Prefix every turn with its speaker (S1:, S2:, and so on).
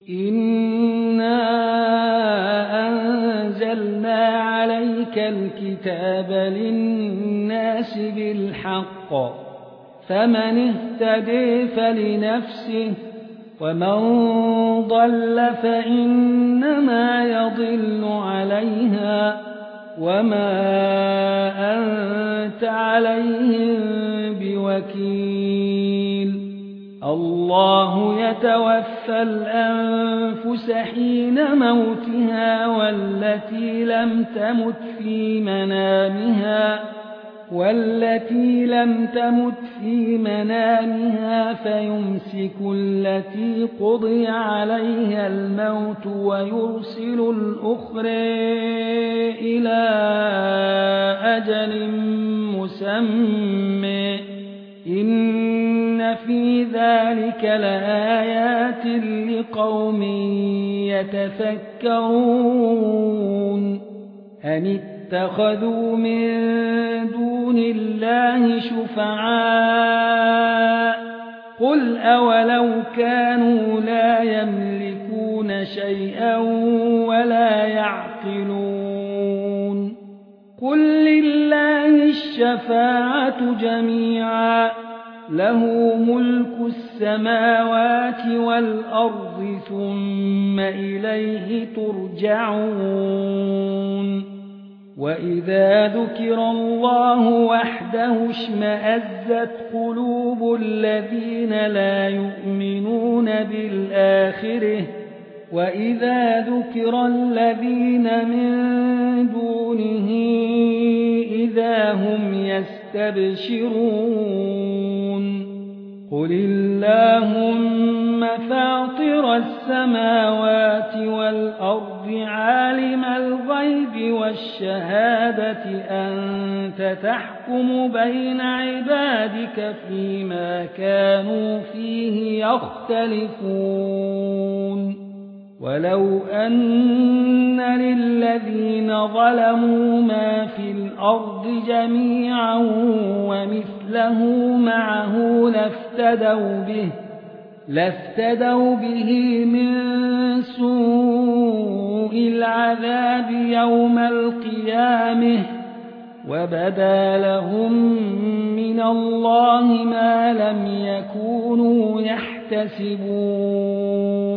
S1: إنا أنزلنا عليك الكتاب للناس بالحق فمن اهتدي فلنفسه ومن ضل فإنما يضل عليها وما أنت عليهم بوكيل الله يتوفى الأنفس حين موتها والتي لم تمت في منامها فيمسك التي قضي عليها الموت ويرسل الأخرى إلى أجل مسمى إن في ذلك لآيات لقوم يتفكرون أم اتخذوا من دون الله شفعاء قل أولو كانوا لا يملكون شيئا ولا يعقلون قل لله الشفاعة جميعا له ملك السماوات والأرض ثم إليه ترجعون وإذا ذكر الله وحده اشمأزت قلوب الذين لا يؤمنون بالآخرة وإذا ذكر الذين من دونه إذا هم يستبشرون قل اللهم فاطر السماوات والأرض عالم الغيب والشهادة أنت تحكم بين عبادك فيما كانوا فيه يختلفون ولو أن للذين ظلموا ما في الأرض جميعا ومثله معه لافتدوا به من سوء العذاب يوم القيامة وبدا لهم من الله ما لم يكونوا يحتسبون